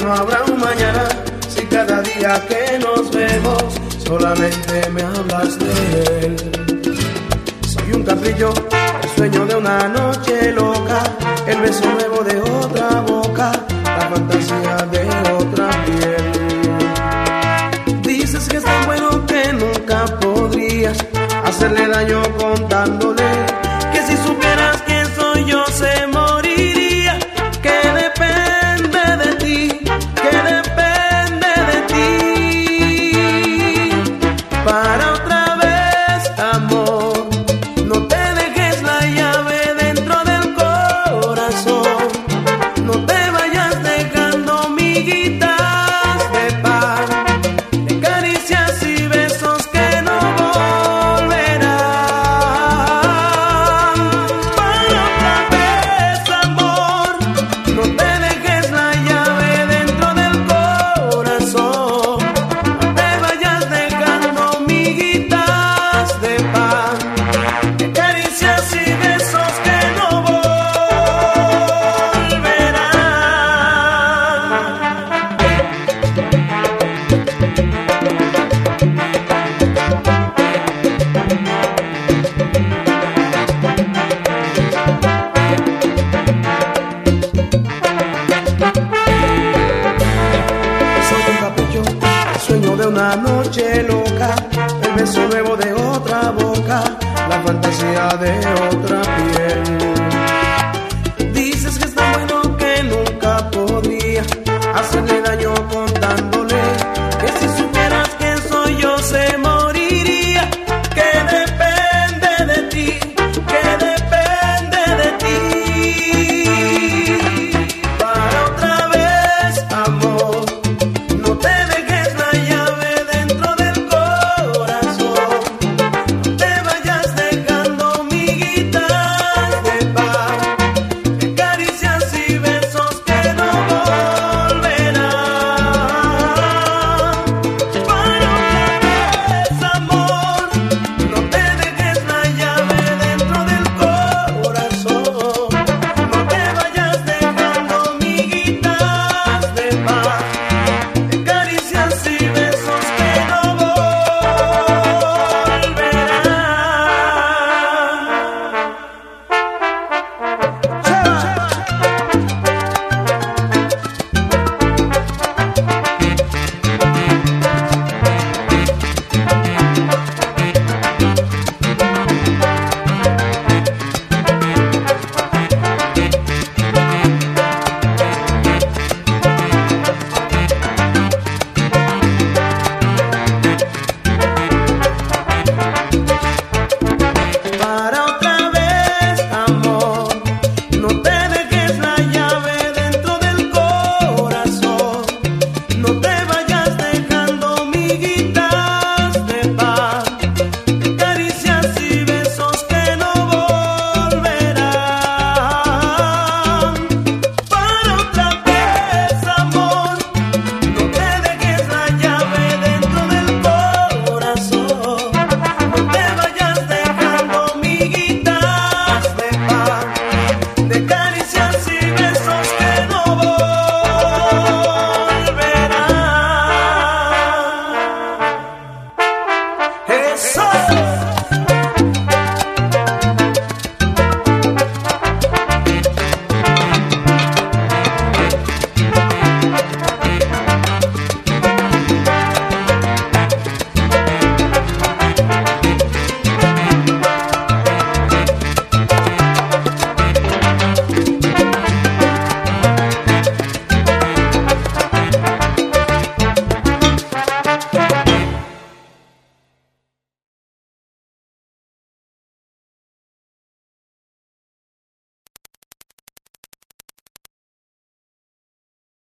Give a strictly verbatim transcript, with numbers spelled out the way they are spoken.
no habrá un mañana si cada día que nos vemos solamente me hablas de él. Soy un capricho, el sueño de una noche loca, el beso nuevo de otra boca, la fantasía de otra piel. Dices que es tan bueno que nunca podrías hacerle daño contándole que si supieras quién soy yo se moriría, que depende de ti, que depende de ti. Para otra vez, amor, no te dejes la llave dentro del corazón, no te vayas dejando miguitas de pan, de caricias y besos que no volverán. Para otra vez, amor, no te dejes la llave dentro del corazón, no te vayas dejando miguitas de pan, de caricias y besos que no volverán. Soy un capricho, el sueño de una noche loca, el beso nuevo de otra boca, la fantasía de otra